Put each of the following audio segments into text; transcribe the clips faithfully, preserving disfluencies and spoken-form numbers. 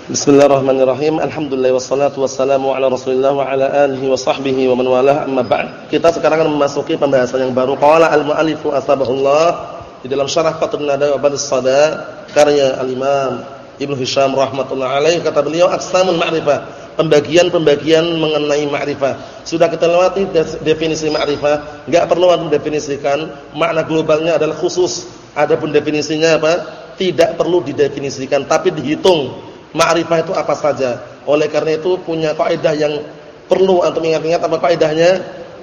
Bismillahirrahmanirrahim. Alhamdulillah wassalatu wassalamu ala Rasulillah wa ala alihi wa sahbihi wa man walah, amma ba'd. Kita sekarang akan memasuki pembahasan yang baru. Qala al-mu'allifu asbahullah di dalam syarah Fathul Nada wa Badhus Sada karya al-Imam Ibnu Hisham rahimatullah alaihi, kata beliau aqsamul ma'rifah, pembagian-pembagian mengenai ma'rifah. Sudah kita lewati definisi ma'rifah, enggak perlu untuk definisikan, makna globalnya adalah khusus. Adapun definisinya apa? Tidak perlu didefinisikan tapi dihitung. Ma'rifah itu apa saja. Oleh karena itu punya kaidah yang perlu antum ingat-ingat. Apa kaidahnya?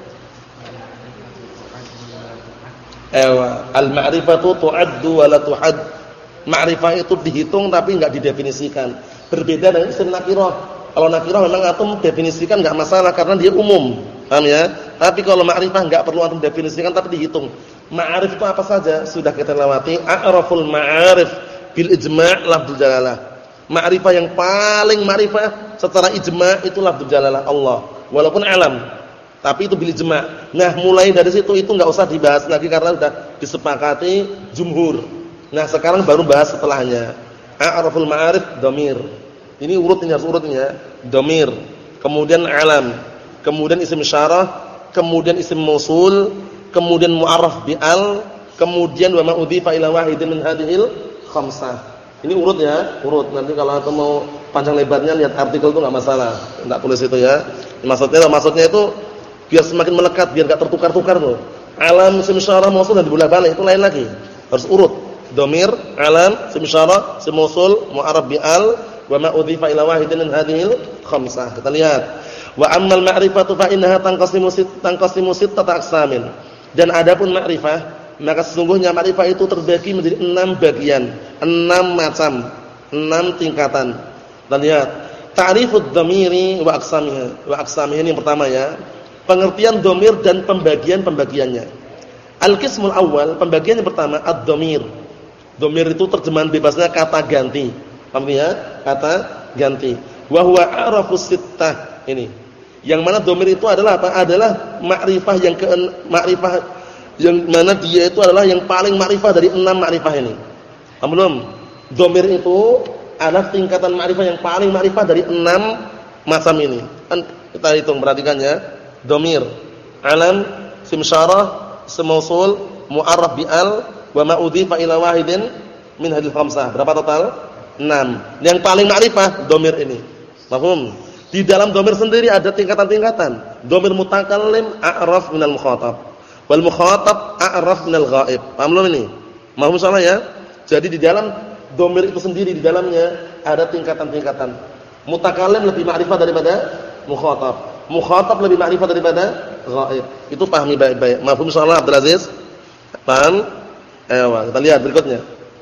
Ewa, al-ma'rifatu tu'addu wa la tuhad. Ma'rifah itu dihitung tapi enggak didefinisikan. Berbeda dengan isim nakirah. Kalau nakirah memang antum definisikan enggak masalah karena dia umum. Paham ya? Tapi kalau ma'rifah enggak perlu antum definisikan tapi dihitung. Ma'arif itu apa saja? Sudah kita lewati. A'raful ma'arif bil ijma' lafdzul jalalah. Ma'rifah yang paling ma'rifah secara ijma' itu lafdzul jalalah Allah, walaupun alam, tapi itu bil ijma'. Nah, mulai dari situ itu enggak usah dibahas lagi karena sudah disepakati jumhur. Nah, sekarang baru bahas setelahnya. A'raful ma'arif dhamir. Ini urutnya, urutnya dhamir, kemudian alam, kemudian isim isyarah, kemudian isim mausul, kemudian mu'arraf bi al, kemudian wa ma udhifa ila wahidin min hadhil khamsah. Ini urut ya, urut. Nanti kalau antum mau panjang lebarnya lihat artikel itu enggak masalah. Enggak tulis itu ya. Maksudnya maksudnya itu biar semakin melekat, biar enggak tertukar-tukar tuh. Alam, isim isyarah, mausul dan dibolak-balik itu lain lagi. Harus urut. Dhamir, alam, isim isyarah, isim mausul, mu'arraf bi al, wa ma udhifa ila wahidin min hadhil khamsah. Kita lihat. Wa ammal ma'rifatu fa innaha tanqasimu sit tanqasimu sittata aqsamin. Dan adapun ma'rifah, maka sesungguhnya ma'rifah itu terbagi menjadi enam bagian, enam macam, enam tingkatan. Dan lihat, ta'rifud dhamiri wa aqsamihi. Wa aqsamihi ini yang pertama ya. Pengertian dhamir dan pembagian-pembagiannya. Al-qismul awal, pembagian yang pertama ad-dhamir. Dhamir itu terjemahan bebasnya kata ganti. Paham ya? Kata ganti. Wa huwa a'rafus sittah. Ini. Yang mana dhamir itu adalah apa? Adalah ma'rifah yang ke ma'rifah yang mana dia itu adalah yang paling ma'rifah dari enam ma'rifah ini. Paham belum? Dhamir itu adalah tingkatan ma'rifah yang paling ma'rifah dari enam macam ini. Kan kita hitung, perhatikan ya. Dhamir, alam, isim isyarah, isim mausul, mu'arraf bi al, wa ma udhifa ila wahidin min hadhil khamsah. Berapa total? enam. Yang paling ma'rifah dhamir ini. Paham? Di dalam dhamir sendiri ada tingkatan-tingkatan. Dhamir mutakallim a'raf minal mukhatab. Wal mukhatab a'raf minal ghaib. Paham belum ini? Mohon salah ya. Jadi di dalam dhamir itu sendiri di dalamnya ada tingkatan-tingkatan. Mutakallim lebih ma'rifah daripada mukhatab. Mukhatab lebih ma'rifah daripada ghaib. Itu pahami baik-baik. Mafhum insyaallah Abdul Aziz? Paham? Ayo, kita lihat berikutnya.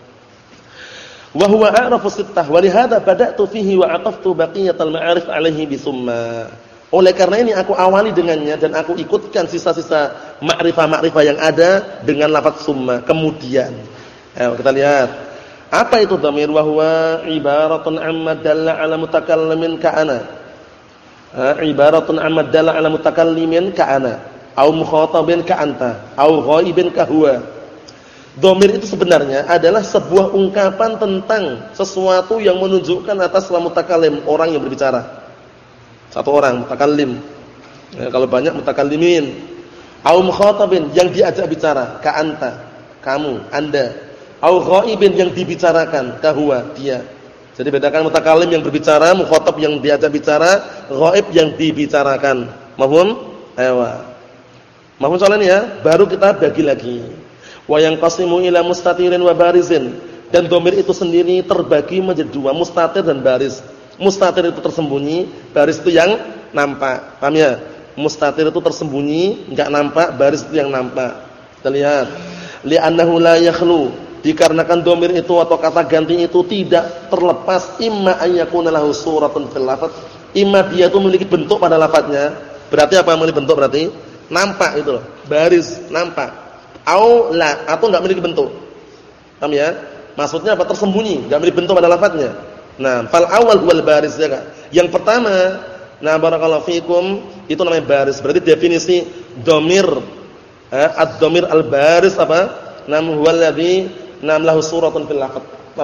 Wa huwa a'rafu sittah wa li hadza bada'tu fihi wa 'ataftu baqiyatal ma'arif 'alaihi bi summa. Oleh karena ini aku awali dengannya dan aku ikutkan sisa-sisa ma'rifah-ma'rifah yang ada dengan lafaz summa. Kemudian, ayo kita lihat. Apa itu dhamir? Wa huwa ibaratun amma dalla 'ala mutakallimin ka'ana. Ha, ibaratun amma dalla 'ala mutakallimin ka'ana, au mukhatabin ka'anta, au ghaibin ka huwa. Dhamir itu sebenarnya adalah sebuah ungkapan tentang sesuatu yang menunjukkan atas mutakallim, orang yang berbicara. Satu orang mutakallim. Ya, kalau banyak mutakallimin. Au mukhatabin yang diajak bicara, ka anta, kamu, Anda. Au ghaibin yang dibicarakan, ka huwa, dia. Jadi bedakan mutakallim yang berbicara, mukhatab yang diajak bicara, ghaib yang dibicarakan. Mahfum? Ayo. Mahfum soal ini ya, baru kita bagi lagi. Wa yanqasimu ila mustatirin wa barizin. Dan dhamir itu sendiri terbagi menjadi dua, mustatir dan baris. Mustatir itu tersembunyi, baris itu yang nampak. Paham ya? Mustatir itu tersembunyi, enggak nampak, baris itu yang nampak. Kita lihat. Li'annahu la yakhlu, dikarenakan dhamir itu atau kata ganti itu tidak terlepas imma an yakuna lahu suratun fil lafaz, imma dia itu memiliki bentuk pada lafaznya. Berarti apa memiliki bentuk berarti? Nampak itu loh, baris nampak. Au la, atau enggak memiliki bentuk. Paham ya? Maksudnya apa? Tersembunyi, enggak memiliki bentuk pada lafaznya. Nah, fal awal huwal baris ya Kak. Yang pertama, nah barakallahu fikum, itu namanya baris. Berarti definisi dhamir, eh, ad-dhamir al-baris apa? Nam huwal ladzi nam lahu suratun fil lafaz. Paham ya?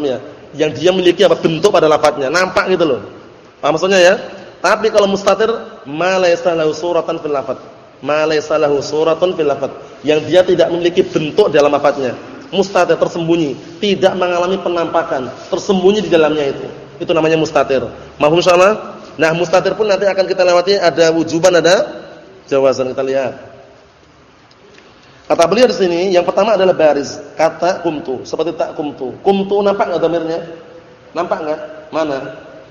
yang dia memiliki apa bentuk pada lafadznya, nampak gitu loh. Paham maksudnya ya? Tapi kalau mustatir, ma laysa lahu suratan fil lafadz. Ma laysa lahu suratun fil lafadz, yang dia tidak memiliki bentuk dalam lafadznya. Mustatir, tersembunyi, tidak mengalami penampakan, tersembunyi di dalamnya itu. Itu namanya mustatir. Mahum insyaallah? Nah, mustatir pun nanti akan kita lewati, ada wujuban, ada jawazan. Kita lihat. Kata beliau di sini, yang pertama adalah baris, kata kumtu, seperti tak kumtu. Kumtu nampak enggak dhamirnya? Nampak enggak? Mana?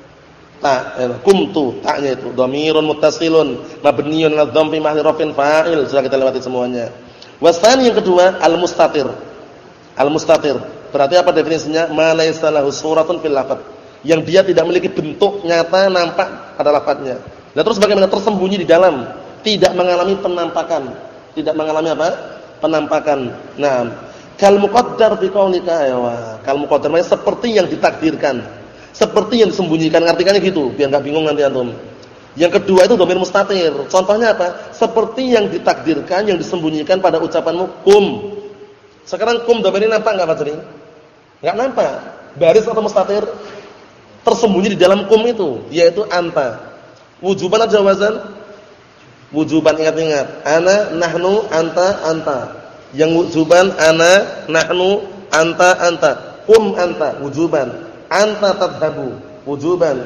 Ta, eh, kumtu, taknya itu dhamirun muttasilun mabniun 'ala dhamm fi mahalli raf'in fa'il. Sudah kita lewati semuanya. Wasani yang kedua, al-mustatir. Al-mustatir. Berarti apa definisinya? Ma laysa lahu suratun fil lafadz. Yang dia tidak memiliki bentuk nyata nampak pada lafadznya. Nah, terus bagaimana? Tersembunyi di dalam, tidak mengalami penampakan. Tidak mengalami apa? Penampakan. Nah, kal muqaddar fi qaulika aywa. Kal muqaddar maknanya seperti yang ditakdirkan, seperti yang disembunyikan, artinya gitu, biar enggak bingung nanti antum. Yang kedua itu dhamir mustatir. Contohnya apa? Seperti yang ditakdirkan, yang disembunyikan pada ucapanmu kum. Sekarang kum dhamir ini nampak enggak, Pak Jari? Enggak nampak. Baris atau mustatir? Tersembunyi di dalam kum itu, yaitu anta. Wujuban atau jawazan? Wujuban, ingat-ingat. Ana, nahnu, anta, anta. Yang wujuban ana, nahnu, anta, anta. Kum anta, wujuban. Anta tadhabu, wujuban.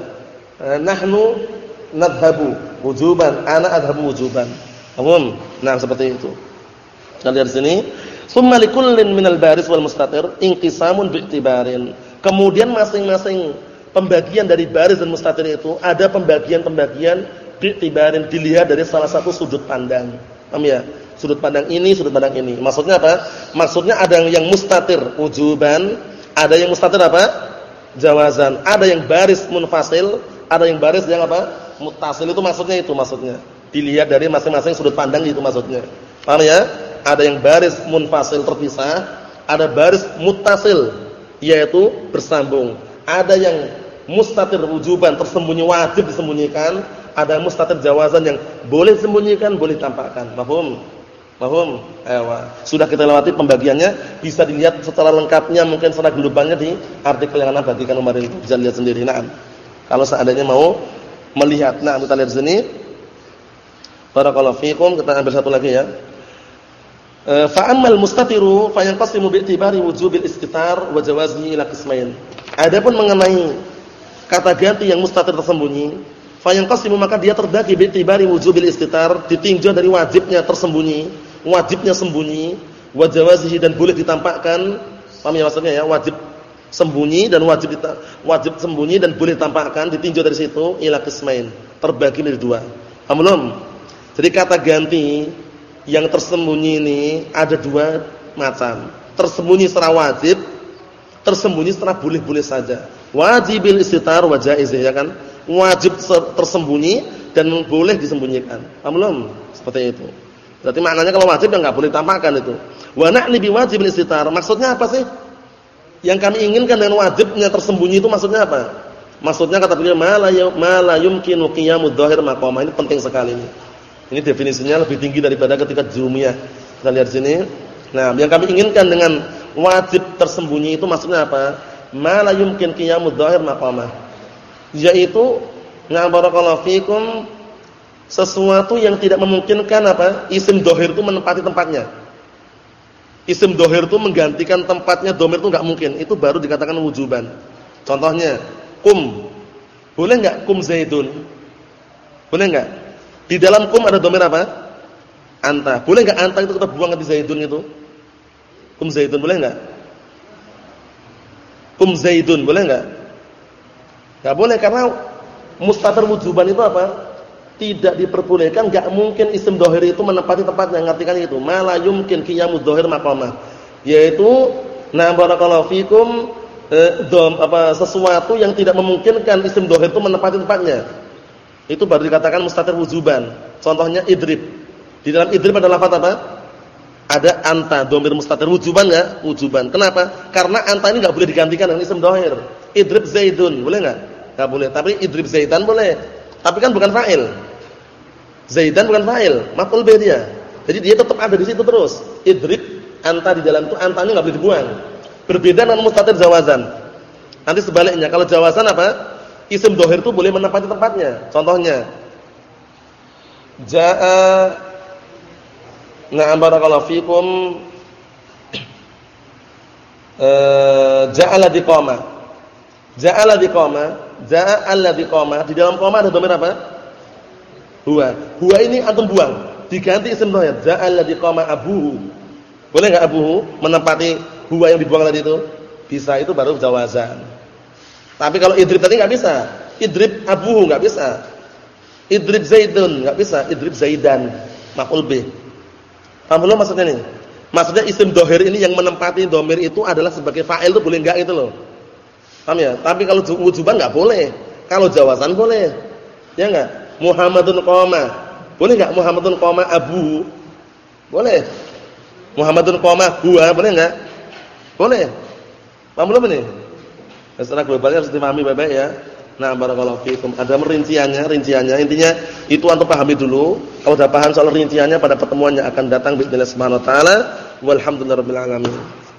Nahnu nadhabu, wujuban. Ana adhabu, wujuban. Paham? Nah, seperti itu. Kita lihat di sini. Tsumma likullin minal baris wal mustatir inqisamun bi'tibarin. Kemudian masing-masing pembagian dari baris dan mustatir itu ada pembagian-pembagian bi'tibarin, dilihat dari salah satu sudut pandang. Paham ya? Sudut pandang ini, sudut pandang ini. Maksudnya apa? Maksudnya ada yang mustatir wujuban, ada yang mustatir apa? Jawazan. Ada yang baris munfasil, ada yang baris yang apa? Muttasil. Itu maksudnya itu maksudnya. Dilihat dari masing-masing sudut pandang itu maksudnya. Paham ya? Ada yang baris munfasil terpisah, ada baris muttasil yaitu bersambung. Ada yang mustatir wujuban tersembunyi, wajib disembunyikan, ada mustatir jawazan yang boleh disembunyikan, boleh tampakkan. Paham? Paham? Ewa. Sudah kita lewati pembagiannya, bisa dilihat secara lengkapnya mungkin secara gelombangnya di artikel yang Anda bagikan kemarin, bisa lihat sendiri. Nah, kalau seandainya mau melihat. Nah, kita lihat di sini. Barakallahu fiikum, kita ambil satu lagi ya. E, fa ammal mustatiru fa yanqasimu bi'tibari wujubil istitar wa jawazihi ila qismain. Adapun mengenai kata ganti yang mustatir tersembunyi, fa yanqasimu maka dia terbagi bi'tibari wujubil istitar, ditinjau dari wajibnya tersembunyi, wajibnya sembunyi, wa jawazihi dan boleh ditampakkan. Paham ya maksudnya ya? Wajib sembunyi dan wajib wajib sembunyi dan boleh ditampakkan, ditinjau dari situ ila qismain, terbagi menjadi dua. Paham belum? Jadi kata ganti yang tersembunyi ini ada dua macam. Tersembunyi secara wajib, tersembunyi secara boleh-boleh saja. Wajibil istitar wa jaizih, ya kan? Wajib tersembunyi dan boleh disembunyikan. Paham belum? Seperti itu. Berarti maknanya kalau wajib ya enggak boleh tampakkan itu. Wa na'ni biwajibil istitar. Maksudnya apa sih? Yang kami inginkan dengan wajibnya tersembunyi itu maksudnya apa? Maksudnya kata beliau ma la yumkinu qiyamud dhahir maqama. Ini penting sekali ini. Ini definisinya lebih tinggi daripada ketika jumiyah. Kita lihat sini. Nah, yang kami inginkan dengan wajib tersembunyi itu maksudnya apa? Ma la yumkin qiyamud dhahir maqamah. Yaitu na barakallahu fikum sesuatu yang tidak memungkinkan apa? Isim dhahir itu menempati tempatnya. Isim dhahir itu menggantikan tempatnya dhamir itu enggak mungkin. Itu baru dikatakan wujuban. Contohnya, kum. Boleh enggak kum zaidun? Boleh enggak? Di dalam kum ada dhamir apa? Anta. Boleh enggak anta itu kita buang ke zaidun itu? Kum zaidun boleh enggak? Kum zaidun boleh enggak? Enggak boleh karena mustatir wujuban itu apa? Tidak diperbolehkan, enggak mungkin isim dhahir itu menempati tempatnya, ngartikan itu. Ma la yumkin qiyamud dhahir maqamah. Yaitu na barakallahu fikum eh, dom, apa sesuatu yang tidak memungkinkan isim dhahir itu menempati tempatnya. Itu baru dikatakan mustatir wujuban. Contohnya idrib. Di dalam idrib ada lafaz apa? Ada anta, dhamir mustatir wujuban enggak? Wujuban. Kenapa? Karena anta ini enggak boleh digantikan dengan isim dhahir. Idrib zaidun, boleh enggak? Enggak boleh. Tapi idrib zaidan boleh. Tapi kan bukan fa'il. Zaidan bukan fa'il, maf'ul bih dia. Jadi dia tetap ada di situ terus. Idrib anta di dalam itu, anta ini enggak boleh dibuang. Berbeda dengan mustatir jawazan. Nanti sebaliknya, kalau jawazan apa? Isim dhahir itu boleh menempati tempatnya. Contohnya, jaa, na'am barakallahu fikum, uh, ja'ala diqama. Ja'ala diqama, ja'ala diqama. Di dalam qama ada dhamir apa? Huwa. Huwa ini antum buang, diganti isim dhahir. Ja'ala diqama abuhu. Boleh enggak abuhu menempati huwa yang dibuang tadi itu? Bisa, itu baru jawazan. Tapi kalau idrib tadi enggak bisa. Idrib abuhu enggak bisa. Idrib Zaidun enggak bisa. Idrib Zaidan maf'ul bih. Paham belum maksudnya nih? Maksudnya isim dhahir ini yang menempati dhamir itu adalah sebagai fa'il itu boleh enggak gitu loh. Paham ya? Tapi kalau wujuban enggak boleh. Kalau jawazan boleh. Ya enggak? Muhammadun qama. Boleh enggak Muhammadun qama abuhu? Boleh. Muhammadun qama huwa, boleh enggak? Boleh. Paham belum ini? Secara globalnya harus dipahami baik-baik ya. Nah, barakallahu fiikum. Ada rinciannya, rinciannya. Intinya itu antum pahami dulu. Kalau sudah paham soal rinciannya pada pertemuan yang akan datang bi'idznillah subhanahu wa ta'ala. Walhamdulillahirabbil alamin.